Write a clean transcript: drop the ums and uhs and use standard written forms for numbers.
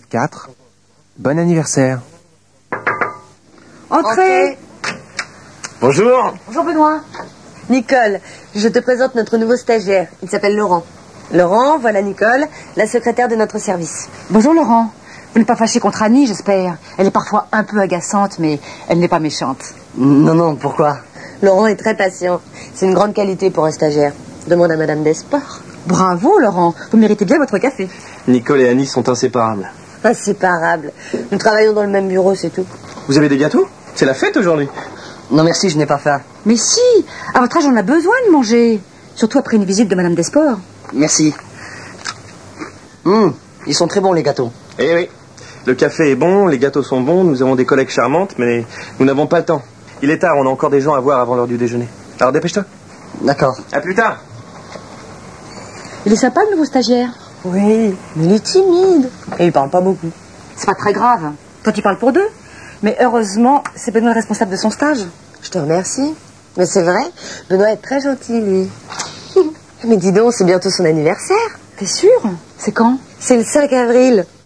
4. Bon anniversaire. Entrez. Bonjour. Bonjour Benoît. Nicole, je te présente notre nouveau stagiaire. Il s'appelle Laurent. Laurent, voilà Nicole, la secrétaire de notre service. Bonjour Laurent. Vous n'êtes pas fâché contre Annie, j'espère. Elle est parfois un peu agaçante, mais elle n'est pas méchante. Non, pourquoi? Laurent est très patient. C'est une grande qualité pour un stagiaire. Demande à Madame Desports. Bravo Laurent, vous méritez bien votre café. Nicole et Annie sont inséparables. Inséparable. Nous travaillons dans le même bureau, c'est tout. Vous avez des gâteaux? C'est la fête aujourd'hui. Non merci, je n'ai pas faim. Mais si, à votre âge on a besoin de manger. Surtout après une visite de Madame Desports. Merci. Ils sont très bons les gâteaux. Eh oui. Le café est bon, les gâteaux sont bons, nous avons des collègues charmantes, mais nous n'avons pas le temps. Il est tard, on a encore des gens à voir avant l'heure du déjeuner. Alors dépêche-toi. D'accord. À plus tard. Il est sympa le nouveau stagiaire. Oui, mais il est timide. Et il parle pas beaucoup. C'est pas très grave. Toi tu parles pour deux. Mais heureusement, c'est Benoît le responsable de son stage. Je te remercie. Mais c'est vrai, Benoît est très gentil, lui. Mais dis donc, c'est bientôt son anniversaire. T'es sûr? C'est quand? C'est le 5 avril.